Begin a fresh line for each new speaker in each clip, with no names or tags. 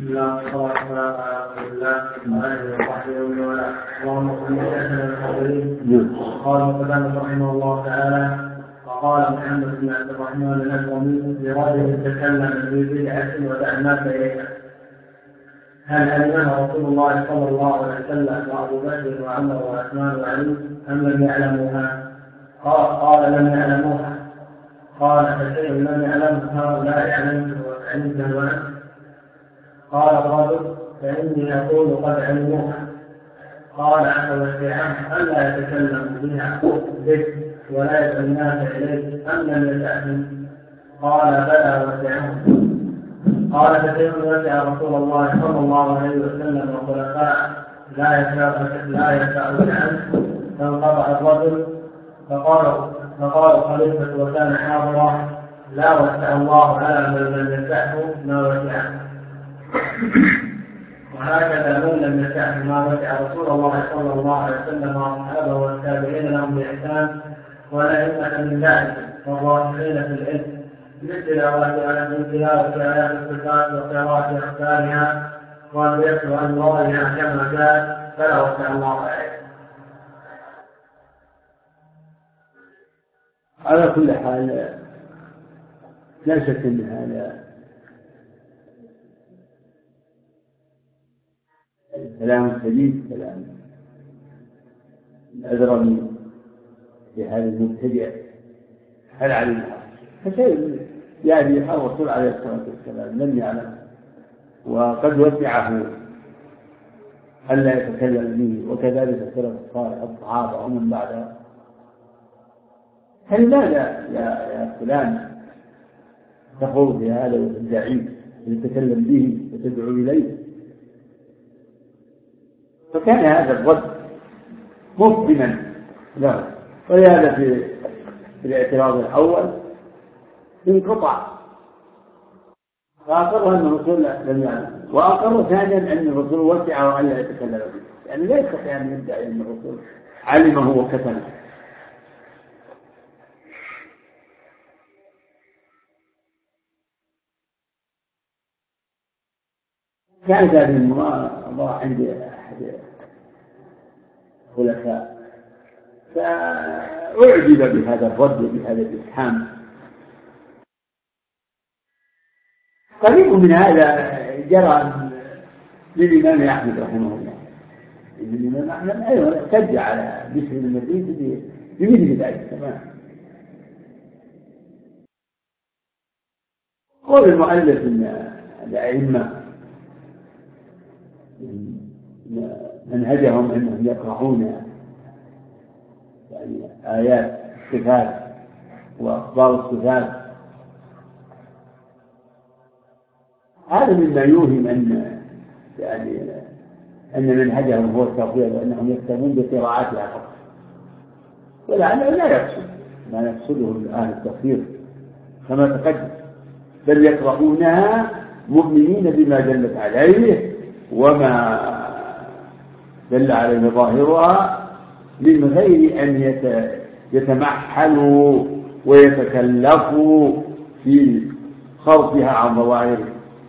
الله والصلاة والسلام على رسول الله وعلى آله وصحبه ومن والاه. اللهم صل على محمد. قال قتادة رحمه الله تعالى: وقال محمد بن عبد الرحمن الأسلمي لرجل تكلم ببدعة ودعا الناس إليها: هل علمها رسول الله صلى الله عليه وسلم وأبو بكر وعمر وعثمان وعلي أم لم يعلموها؟ قال لم يعلموها. قال: فشيء لم يعلمه هؤلاء علمته وأنت؟ قال الرجل: فإني أقول قد علموها. قال: أفوسعهم ألا يتكلم بها بك ولا يدعو الناس إليك أم لم يسعهم؟ قال: بلى وسعهم. قال: فشيء وسع رسول الله صلى الله عليه وسلم وخلفاء لا يسعون عنه. فانقطع الرجل فقال خليفة وكان حاضرا: لا وسع الله على من لم يسعه ما وسعه. وهكذا من لم يسعه ما وسع رسول الله صلى الله عليه وسلم واصحابه والتابعين لهم بإحسان والأئمة من ذلك والراسخين في العلم من تلاوة آيات الصفات وقراءة أخبارها والذكر أنوارها كما جاء فلا وسع الله عليه.
على كل حال لا شك أن هذا كلام سديد، كلام الأذرمي في هذا المبتدع. هل علمها؟ فشيء يعني الرسول عليه الصلاة والسلام لم يعلم، وقد وسعه ألا يتكلم به، وكذلك السلف الصالح الصحابة ومن بعدها. فلماذا يا فلان تقول في هذا وتدعيه وتتكلم به وتدعو إليه؟ فكان هذا الرد مفهما له، ولهذا في الاعتراض الأول انقطع، فأقر أن الرسول لم يعلم، وأقر ثانيا أن الرسول وسعه أن لا يتكلم به، يعني لا يستطيع أن يدعي أن الرسول علمه وكتمه. كانت هذه المرأة عند أحد الخلفاء فأعجب بهذا الرد وبهذا الإفهام. قريب من هذا جرى للإمام أحمد رحمه الله. الإمام أحمد أيضا احتج على بشر المدينة بمثل ذلك تمام. قول المؤلف أن الأئمة منهجهم أنهم يقرؤون يعني آيات الصفات وأخبار الصفات، هذا مما يوهم أن منهجهم هو التفويض، وأنهم يكتبون بقراءاتها فقط، ولعله لا يقصد ما يقصده أهل التفويض كما تقدم، بل يقرؤونها مؤمنين بما دلت عليه وما دل عليه ظاهرها، من غير أن يتمحلوا ويتكلفوا في خرطها عن ظواهره.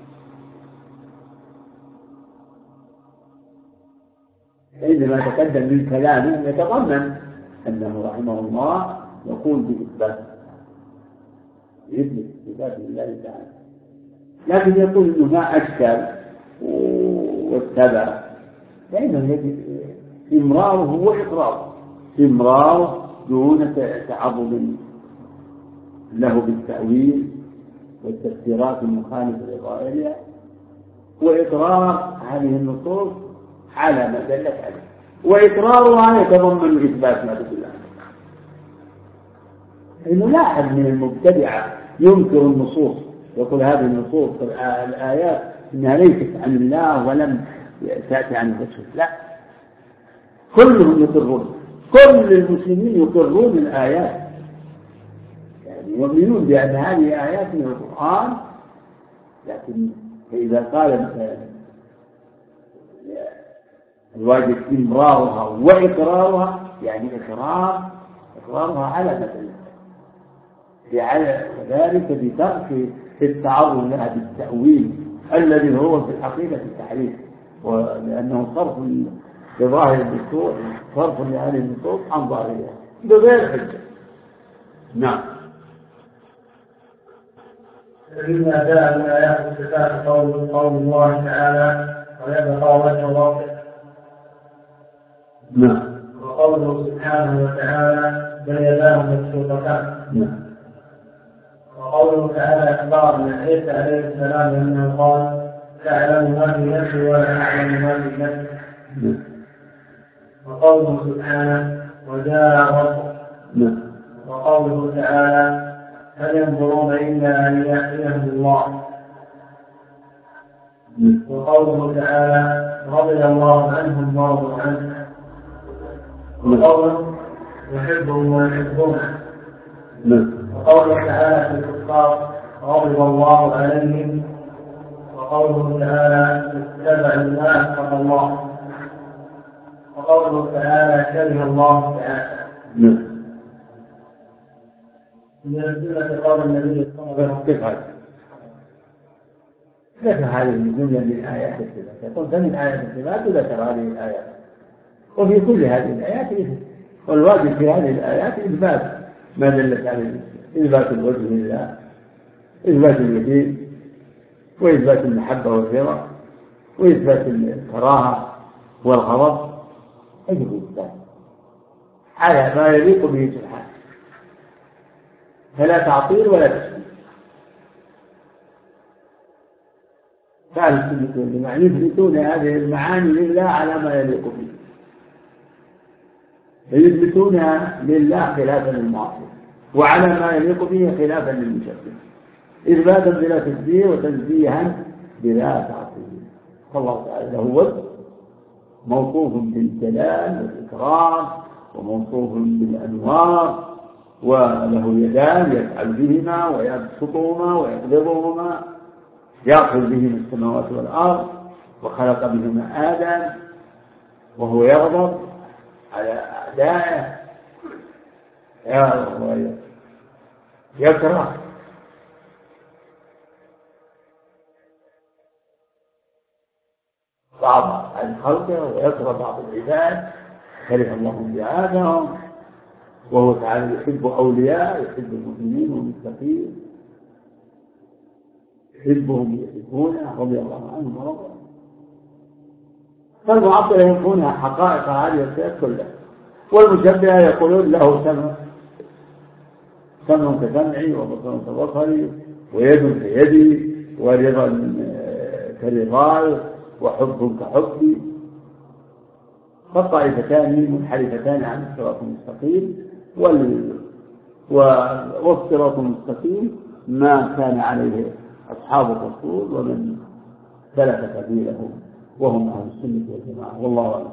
عندما تقدم من كلامه يتضمن أنه رحمه الله يقول بإثبات الله تعالى، لكن يقول إنه ما أشكل واتبع، فإنه يجب إمراره وإقراره، إمراره دون تعرض له بالتأويل والتفسيرات المخالفة لظاهرها، وإقرار هذه النصوص على ما دلت عليه، وإقرارها يتضمن إثبات ما تدل عليه. إنه لا أحد من المبتدعة ينكر النصوص، يقول هذه النصوص الآيات إنها ليست عن الله ولم تأتي عن الرسول، لا، كلهم يقرون، كل المسلمين يقرون الآيات، يعني يؤمنون بأن هذه آيات من القرآن، لكن إذا قال الواجب إمرارها وإقرارها، يعني إقرارها على مثل ذلك بترك التعرض لها بالتأويل الذي هو في الحقيقة التحريف، ولأنه صرف لظاهر الدستور، صرف لهذه النصوص عن ظاهرها بغير حجة. نعم.
فإما جاء من آيات الصفات قول الله تعالى ويبقى وجه ربك.
نعم.
وقوله سبحانه وتعالى بل يداه مبسوطتان.
نعم.
وقوله تعالى أخبار من عيسى عليه السلام أنه قال تعلم ما في نفسي ولا أعلم ما في نفسي. وقوله سبحانه وجاء ربك. وقوله تعالى هل ينظرون إلا أن يأتيهم الله. وقوله تعالى رضي الله عنهم ورضوا عنه. وقوله يحبهم ويحبونه. وقوله تعالى في الكفار غضب الله عليهم. وقوله تعالى اتبعوا ما أسخط الله. وقوله تعالى كره الله تعالى. من السنة قول النبي صلى الله عليه وسلم
ذكر هذه الجملة من آيات الصفات، يقول فمن آيات الصفات ذكر هذه الآيات، وفي كل هذه الآيات والواجب في هذه الآيات إثبات ما دلت عليه، إثبات الوجه لله، إثبات اليدين، وإثبات المحبة والرضا، وإثبات الكراهة والغضب، يجب إثبات على ما يليق به سبحانه، فلا تعطيل ولا تشبيه. فأهل السنة والجماعة يثبتون هذه المعاني لله على ما يليق به، فيثبتونها لله خلافا للمعطل، وعلى ما يليق به خلافا للمشبه، إثباتا بلا تشبيه وتنزيها بلا تعطيل. فالله تعالى له وجه موصوف بالجلال والإكرام، وموصوف بالأنوار، وله يدان يفعل بهما ويبسطهما ويقبضهما، يأخذ بهما السماوات والأرض، وخلق بهما آدم، وهو يغضب على أعدائه، يكره بعض الخلق ويكره بعض العباد، كره الله بعادهم، وهو تعالى يحب أولياء، يحب المؤمنين والمتقين، يحبهم يحبونه رضي الله عنهم ورضوا عنه. فالمعطلة ينفونها حقائق هذه الصفات كلها، والمشبهة يقولون له سمع كسمعي وبصر كبصري ويد كيدي ورضا كرضاي وحب كحبي. فالطائفتان منحرفتان عن الصراط المستقيم، والصراط المستقيم ما كان عليه أصحاب الرسول ومن سلك سبيلهم، وهم أهل السنة والجماعة، والله أعلم.